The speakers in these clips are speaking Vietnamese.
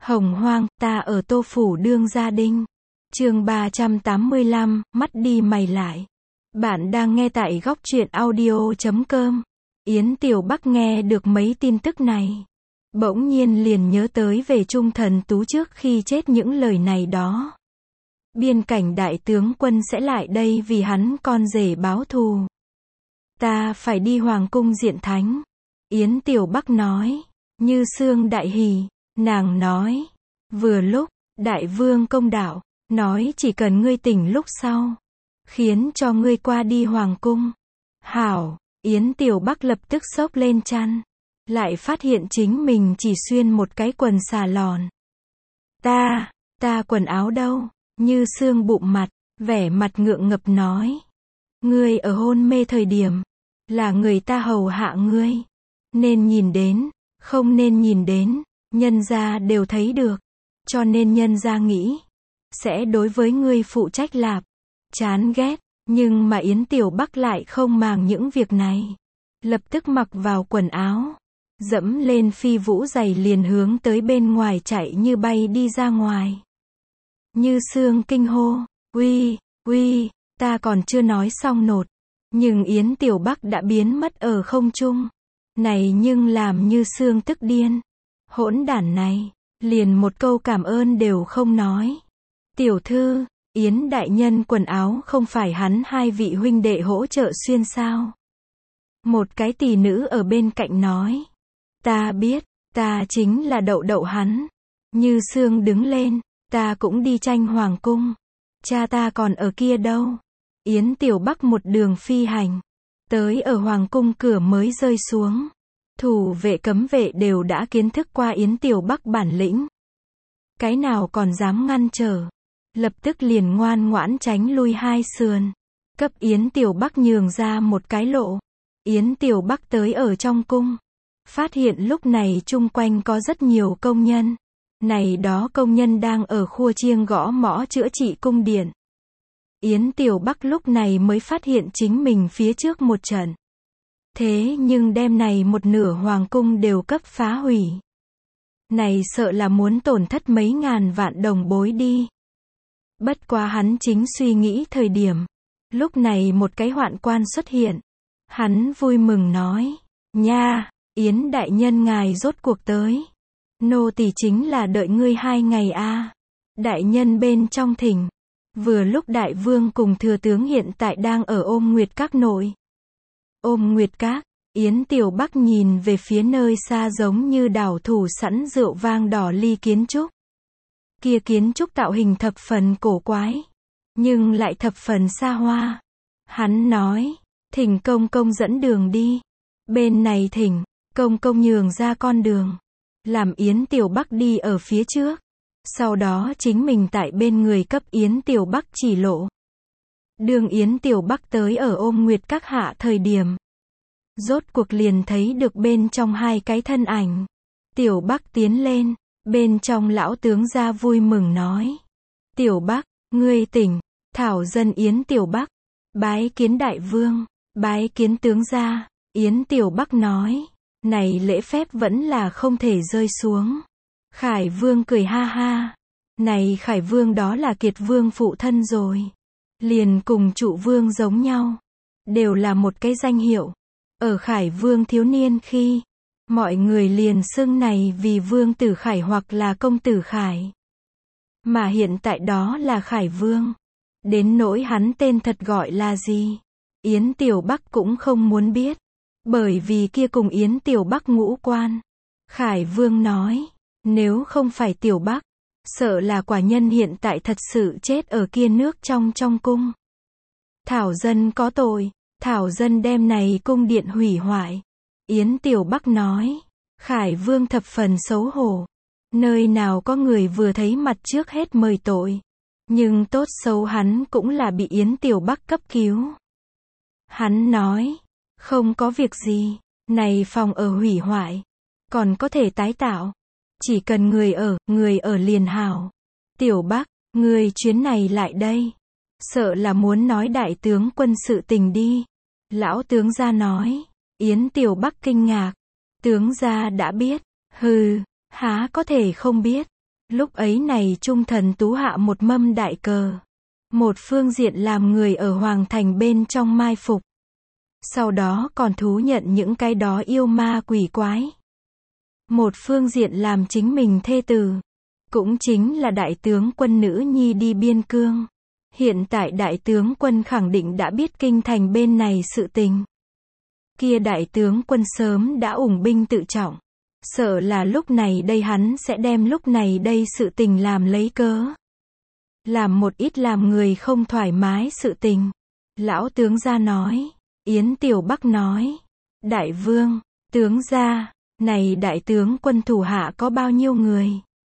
Hồng hoang, ta ở Tô Phủ Đương Gia Đinh. Chương 385, mắt đi mày lại. Bạn đang nghe tại góc truyện audio.com. Yến Tiểu Bắc nghe được mấy tin tức này, bỗng nhiên liền nhớ tới về Trung Thần Tú trước khi chết những lời này đó. Biên cảnh đại tướng quân sẽ lại đây vì hắn con rể báo thù. Ta phải đi hoàng cung diện thánh. Yến Tiểu Bắc nói. Như Sương đại hỉ. Nàng nói. Vừa lúc, đại vương công đạo, nói chỉ cần ngươi tỉnh lúc sau, khiến cho ngươi qua đi hoàng cung. Hảo, Yến Tiểu Bắc lập tức xốc lên chăn, lại phát hiện chính mình chỉ xuyên một cái quần xà lòn. Ta quần áo đâu? Như Sương bụng mặt, vẻ mặt ngượng ngập nói. Ngươi ở hôn mê thời điểm, là người ta hầu hạ ngươi. Nên nhìn đến, không nên nhìn đến, nhân gia đều thấy được. Cho nên nhân gia nghĩ, sẽ đối với ngươi phụ trách lạp. Chán ghét, nhưng mà Yến Tiểu Bắc lại không màng những việc này. Lập tức mặc vào quần áo, dẫm lên phi vũ giày liền hướng tới bên ngoài chạy như bay đi ra ngoài. Như Sương kinh hô, uy, ta còn chưa nói xong nột. Nhưng Yến Tiểu Bắc đã biến mất ở không trung. Này nhưng làm Như Sương tức điên. Hỗn đản này, liền một câu cảm ơn đều không nói. Tiểu thư, Yến đại nhân quần áo không phải hắn hai vị huynh đệ hỗ trợ xuyên sao? Một cái tỷ nữ ở bên cạnh nói. Ta biết, ta chính là đậu hắn. Như Sương đứng lên, ta cũng đi tranh hoàng cung. Cha ta còn ở kia đâu? Yến Tiểu Bắc một đường phi hành, tới ở hoàng cung cửa mới rơi xuống. Thủ vệ cấm vệ đều đã kiến thức qua Yến Tiểu Bắc bản lĩnh. Cái nào còn dám ngăn trở. Lập tức liền ngoan ngoãn tránh lui hai sườn. Cấp Yến Tiểu Bắc nhường ra một cái lộ. Yến Tiểu Bắc tới ở trong cung. Phát hiện lúc này chung quanh có rất nhiều công nhân. Này đó công nhân đang ở khua chiêng gõ mõ chữa trị cung điện. Yến Tiểu Bắc lúc này mới phát hiện chính mình phía trước một trận. Thế nhưng đêm này một nửa hoàng cung đều cấp phá hủy. Này sợ là muốn tổn thất mấy ngàn vạn đồng bối đi. Bất quá hắn chính suy nghĩ thời điểm. Lúc này một cái hoạn quan xuất hiện. Hắn vui mừng nói. Nha, Yến đại nhân ngài rốt cuộc tới. Nô tỳ chính là đợi ngươi 2 ngày a. Đại nhân bên trong thỉnh. Vừa lúc đại vương cùng thừa tướng hiện tại đang ở Ôm Nguyệt Các nội. Ôm Nguyệt Các, Yến Tiểu Bắc nhìn về phía nơi xa giống như đảo thủ sẵn rượu vang đỏ ly kiến trúc. Kia kiến trúc tạo hình thập phần cổ quái, nhưng lại thập phần xa hoa. Hắn nói, thỉnh công công dẫn đường đi. Bên này thỉnh, công công nhường ra con đường. Làm Yến Tiểu Bắc đi ở phía trước. Sau đó chính mình tại bên người cấp Yến Tiểu Bắc chỉ lộ. Đường Yến Tiểu Bắc tới ở Ôm Nguyệt Các hạ thời điểm. Rốt cuộc liền thấy được bên trong hai cái thân ảnh. Tiểu Bắc tiến lên, bên trong lão tướng gia vui mừng nói. Tiểu Bắc, ngươi tỉnh, thảo dân Yến Tiểu Bắc, bái kiến đại vương, bái kiến tướng gia. Yến Tiểu Bắc nói, này lễ phép vẫn là không thể rơi xuống. Khải Vương cười ha ha. Này Khải Vương đó là Kiệt Vương phụ thân rồi. Liền cùng Trụ Vương giống nhau. Đều là một cái danh hiệu. Ở Khải Vương thiếu niên khi, mọi người liền xưng này vì Vương Tử Khải hoặc là Công Tử Khải. Mà hiện tại đó là Khải Vương. Đến nỗi hắn tên thật gọi là gì? Yến Tiểu Bắc cũng không muốn biết. Bởi vì kia cùng Yến Tiểu Bắc ngũ quan. Khải Vương nói. Nếu không phải Tiểu Bắc, sợ là quả nhân hiện tại thật sự chết ở kia nước trong cung. Thảo dân có tội, thảo dân đem này cung điện hủy hoại. Yến Tiểu Bắc nói, Khải Vương thập phần xấu hổ. Nơi nào có người vừa thấy mặt trước hết mời tội. Nhưng tốt xấu hắn cũng là bị Yến Tiểu Bắc cấp cứu. Hắn nói, không có việc gì, này phòng ở hủy hoại, còn có thể tái tạo. Chỉ cần người ở liền hảo. Tiểu Bắc, người chuyến này lại đây. Sợ là muốn nói đại tướng quân sự tình đi. Lão tướng gia nói. Yến Tiểu Bắc kinh ngạc. Tướng gia đã biết. Hừ, há có thể không biết. Lúc ấy này Trung Thần Tú hạ một mâm đại cờ. Một phương diện làm người ở Hoàng Thành bên trong mai phục. Sau đó còn thú nhận những cái đó yêu ma quỷ quái. Một phương diện làm chính mình thê tử. Cũng chính là đại tướng quân nữ nhi đi biên cương. Hiện tại đại tướng quân khẳng định đã biết kinh thành bên này sự tình. Kia đại tướng quân sớm đã ủng binh tự trọng. Sợ là lúc này đây hắn sẽ đem lúc này đây sự tình làm lấy cớ. Làm một ít làm người không thoải mái sự tình. Lão tướng gia nói. Yến Tiểu Bắc nói. Đại vương, tướng gia, này đại tướng quân thủ hạ có bao nhiêu người?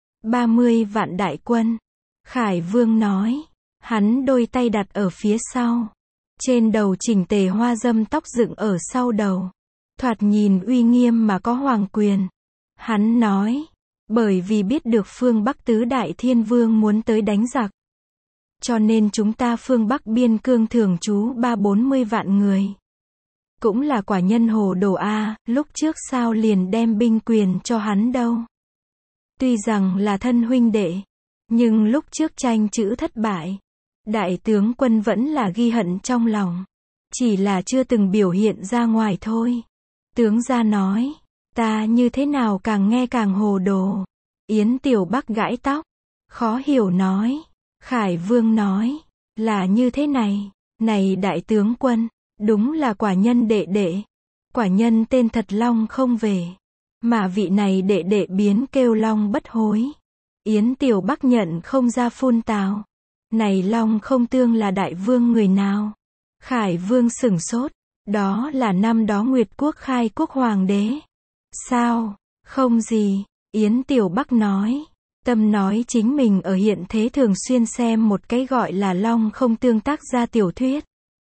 30 vạn đại quân. Khải Vương nói. Hắn đôi tay đặt ở phía sau. Trên đầu chỉnh tề hoa dâm tóc dựng ở sau đầu. Thoạt nhìn uy nghiêm mà có hoàng quyền. Hắn nói. Bởi vì biết được phương Bắc tứ đại thiên vương muốn tới đánh giặc. Cho nên chúng ta phương Bắc biên cương thường trú 30-40 vạn người. Cũng là quả nhân hồ đồ A, lúc trước sao liền đem binh quyền cho hắn đâu. Tuy rằng là thân huynh đệ, nhưng lúc trước tranh chữ thất bại. Đại tướng quân vẫn là ghi hận trong lòng. Chỉ là chưa từng biểu hiện ra ngoài thôi. Tướng gia nói, ta như thế nào càng nghe càng hồ đồ. Yến Tiểu Bắc gãi tóc, khó hiểu nói. Khải Vương nói, là như thế này. Này đại tướng quân, đúng là quả nhân đệ đệ. Quả nhân tên thật Long không về. Mà vị này đệ đệ biến kêu Long bất hối. Yến Tiểu Bắc nhận không ra phun tào. Này Long không tương là đại vương người nào? Khải Vương sửng sốt. Đó là năm đó Nguyệt Quốc khai quốc hoàng đế. Sao? Không gì. Yến Tiểu Bắc nói. Tâm nói chính mình ở hiện thế thường xuyên xem một cái gọi là Long không tương tác ra tiểu thuyết.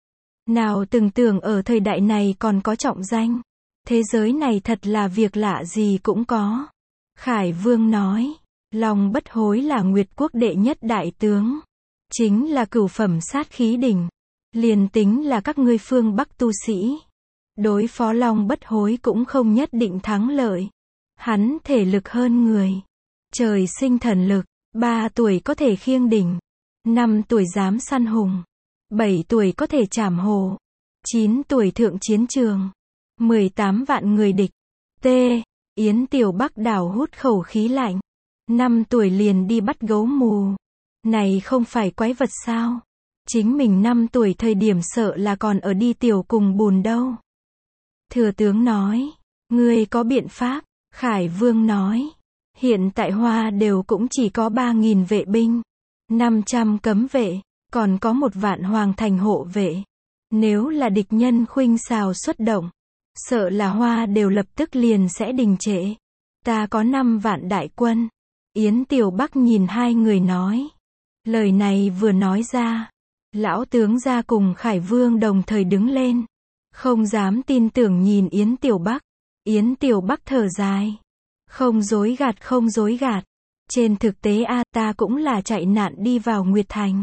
Nào từng tưởng ở thời đại này còn có trọng danh. Thế giới này thật là việc lạ gì cũng có. Khải Vương nói. Long bất hối là Nguyệt Quốc đệ nhất đại tướng. Chính là cửu phẩm sát khí đỉnh. Liền tính là các ngươi phương Bắc tu sĩ. Đối phó Long bất hối cũng không nhất định thắng lợi. Hắn thể lực hơn người. Trời sinh thần lực. 3 tuổi có thể khiêng đỉnh. 5 tuổi dám săn hùng. 7 tuổi có thể trảm hổ. 9 tuổi thượng chiến trường. 18 vạn người địch. T. Yến Tiểu Bắc đảo hút khẩu khí lạnh. 5 tuổi liền đi bắt gấu mù. Này không phải quái vật sao? Chính mình 5 tuổi thời điểm sợ là còn ở đi tiểu cùng bùn đâu. Thừa tướng nói. Ngươi có biện pháp. Khải Vương nói. Hiện tại Hoa đều cũng chỉ có 3.000 vệ binh. 500 cấm vệ. Còn có 1 vạn hoàng thành hộ vệ. Nếu là địch nhân khuynh xào xuất động. Sợ là Hoa đều lập tức liền sẽ đình trệ. Ta có 5 vạn đại quân. Yến Tiểu Bắc nhìn hai người nói. Lời này vừa nói ra. Lão tướng gia cùng Khải Vương đồng thời đứng lên. Không dám tin tưởng nhìn Yến Tiểu Bắc. Yến Tiểu Bắc thở dài. Không dối gạt không dối gạt. Trên thực tế ta cũng là chạy nạn đi vào Nguyệt Thành.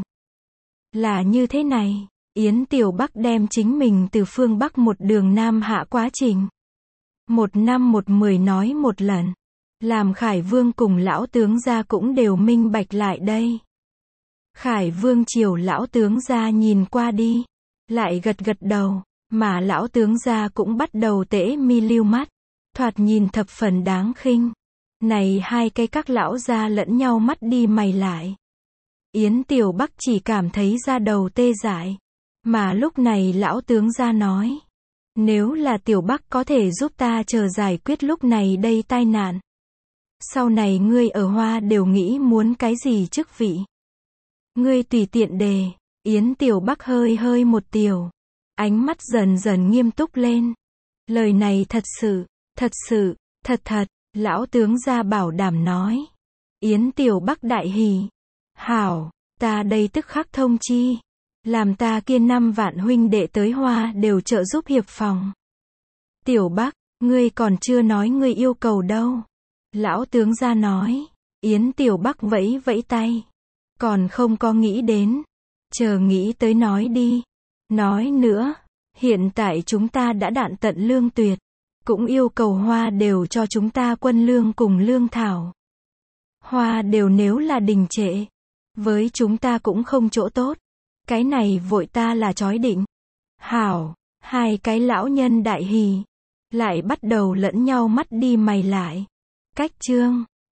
Là như thế này. Yến Tiểu Bắc đem chính mình từ phương Bắc một đường Nam hạ quá trình. 1 năm 10 nói một lần. Làm Khải Vương cùng lão tướng gia cũng đều minh bạch lại đây. Khải Vương chiều lão tướng gia nhìn qua đi. Lại gật gật đầu. Mà lão tướng gia cũng bắt đầu tễ mi lưu mắt. Thoạt nhìn thập phần đáng khinh. Này hai cái các lão gia lẫn nhau mắt đi mày lại. Yến Tiểu Bắc chỉ cảm thấy da đầu tê dại. Mà lúc này lão tướng gia nói. Nếu là Tiểu Bắc có thể giúp ta chờ giải quyết lúc này đây tai nạn. Sau này ngươi ở Hoa đều nghĩ muốn cái gì chức vị. Ngươi tùy tiện đề. Yến Tiểu Bắc hơi một tiểu. Ánh mắt dần dần nghiêm túc lên. Lời này thật sự, thật, lão tướng gia bảo đảm nói. Yến Tiểu Bắc đại hỉ. Hảo, ta đây tức khắc thông chi. Làm ta kia 5 vạn huynh đệ tới Hoa đều trợ giúp hiệp phòng. Tiểu Bắc, ngươi còn chưa nói ngươi yêu cầu đâu. Lão tướng gia nói. Yến Tiểu Bắc vẫy vẫy tay. Còn không có nghĩ đến. Chờ nghĩ tới nói đi. Nói nữa. Hiện tại chúng ta đã đạn tận lương tuyệt. Cũng yêu cầu Hoa đều cho chúng ta quân lương cùng lương thảo. Hoa đều nếu là đình trệ. Với chúng ta cũng không chỗ tốt. Cái này vội ta là chói định. Hảo, hai cái lão nhân đại hỉ. Lại bắt đầu lẫn nhau mắt đi mày lại. Cách chương